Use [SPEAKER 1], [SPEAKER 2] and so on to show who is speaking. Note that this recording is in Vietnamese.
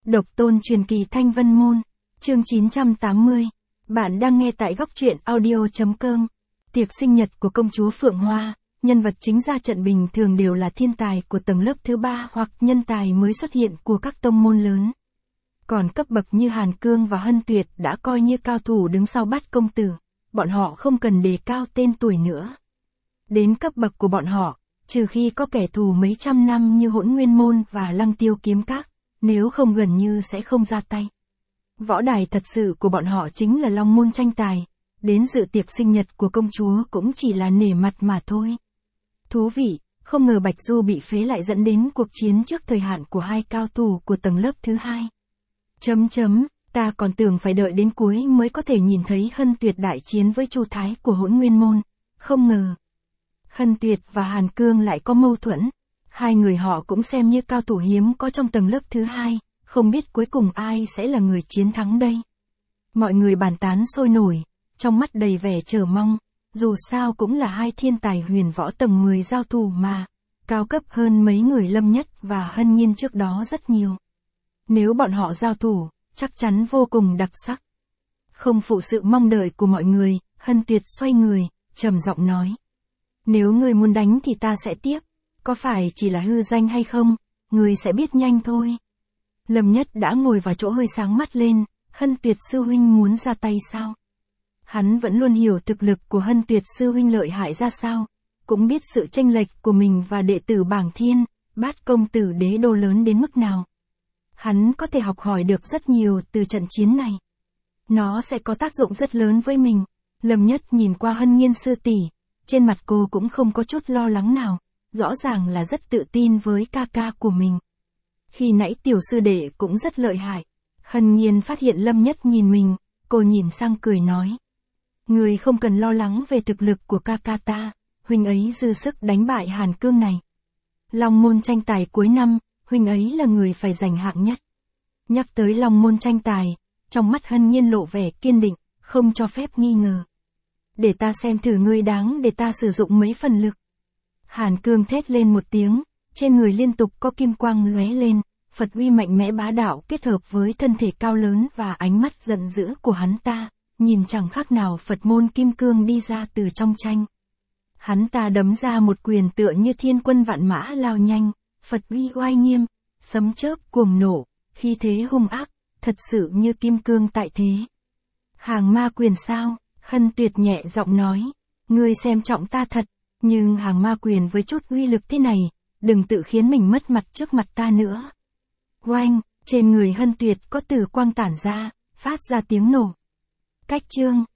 [SPEAKER 1] Độc tôn truyền kỳ Thanh Vân Môn, chương 980. Bạn đang nghe tại góc truyện audio.com. Tiệc sinh nhật của công chúa Phượng Hoa, nhân vật chính ra trận bình thường đều là thiên tài của tầng lớp thứ 3 hoặc nhân tài mới xuất hiện của các tông môn lớn. Còn cấp bậc như Hàn Cương và Hân Tuyệt đã coi như cao thủ đứng sau Bát công tử, bọn họ không cần đề cao tên tuổi nữa. Đến cấp bậc của bọn họ, trừ khi có kẻ thù mấy trăm năm như Hỗn Nguyên Môn và Lăng Tiêu Kiếm Các, nếu không gần như sẽ không ra tay. Võ đài thật sự của bọn họ chính là Long Môn tranh tài, đến dự tiệc sinh nhật của công chúa cũng chỉ là nể mặt mà thôi. Thú vị, không ngờ Bạch Du bị phế lại dẫn đến cuộc chiến trước thời hạn của hai cao thủ của tầng lớp thứ 2. Ta còn tưởng phải đợi đến cuối mới có thể nhìn thấy Hân Tuyệt đại chiến với Chu Thái của Hỗn Nguyên Môn, không ngờ. Hân Tuyệt và Hàn Cương lại có mâu thuẫn, hai người họ cũng xem như cao thủ hiếm có trong tầng lớp thứ 2, không biết cuối cùng ai sẽ là người chiến thắng đây. Mọi người bàn tán sôi nổi, trong mắt đầy vẻ chờ mong, dù sao cũng là hai thiên tài huyền võ tầng 10 giao thủ mà, cao cấp hơn mấy người Lâm Nhất và Hân Nhiên trước đó rất nhiều. Nếu bọn họ giao thủ, chắc chắn vô cùng đặc sắc. Không phụ sự mong đợi của mọi người, Hân Tuyệt xoay người, trầm giọng nói. Nếu người muốn đánh thì ta sẽ tiếp, có phải chỉ là hư danh hay không, người sẽ biết nhanh thôi. Lâm Nhất đã ngồi vào chỗ hơi sáng mắt lên, Hân Tuyệt sư huynh muốn ra tay sao? Hắn vẫn luôn hiểu thực lực của Hân Tuyệt sư huynh lợi hại ra sao, cũng biết sự chênh lệch của mình và đệ tử Bảng Thiên, Bát công tử đế đô lớn đến mức nào. Hắn có thể học hỏi được rất nhiều từ trận chiến này. Nó sẽ có tác dụng rất lớn với mình. Lâm Nhất nhìn qua Hân Nhiên sư tỷ, trên mặt cô cũng không có chút lo lắng nào, rõ ràng là rất tự tin với ca ca của mình. Khi nãy tiểu sư đệ cũng rất lợi hại. Hân Nhiên phát hiện Lâm Nhất nhìn mình, cô nhìn sang cười nói. Người không cần lo lắng về thực lực của ca ca ta, huynh ấy dư sức đánh bại Hàn Cương này. Long môn tranh tài cuối năm, huynh ấy là người phải giành hạng nhất. Nhắc tới Long môn tranh tài, trong mắt Hân Nhiên lộ vẻ kiên định, không cho phép nghi ngờ. Để ta xem thử ngươi đáng để ta sử dụng mấy phần lực. Hàn Cương thét lên một tiếng, trên người liên tục có kim quang lóe lên, Phật uy mạnh mẽ bá đạo kết hợp với thân thể cao lớn và ánh mắt giận dữ của hắn ta, nhìn chẳng khác nào Phật môn kim cương đi ra từ trong tranh. Hắn ta đấm ra một quyền tựa như thiên quân vạn mã lao nhanh, Phật uy oai nghiêm, sấm chớp cuồng nổ, khí thế hung ác, thật sự như kim cương tại thế. Hàng ma quyền sao? Hân Tuyệt nhẹ giọng nói, ngươi xem trọng ta thật, nhưng hàng ma quyền với chút uy lực thế này, đừng tự khiến mình mất mặt trước mặt ta nữa. Oanh, trên người Hân Tuyệt có tử quang tản ra, phát ra tiếng nổ. Cách chương.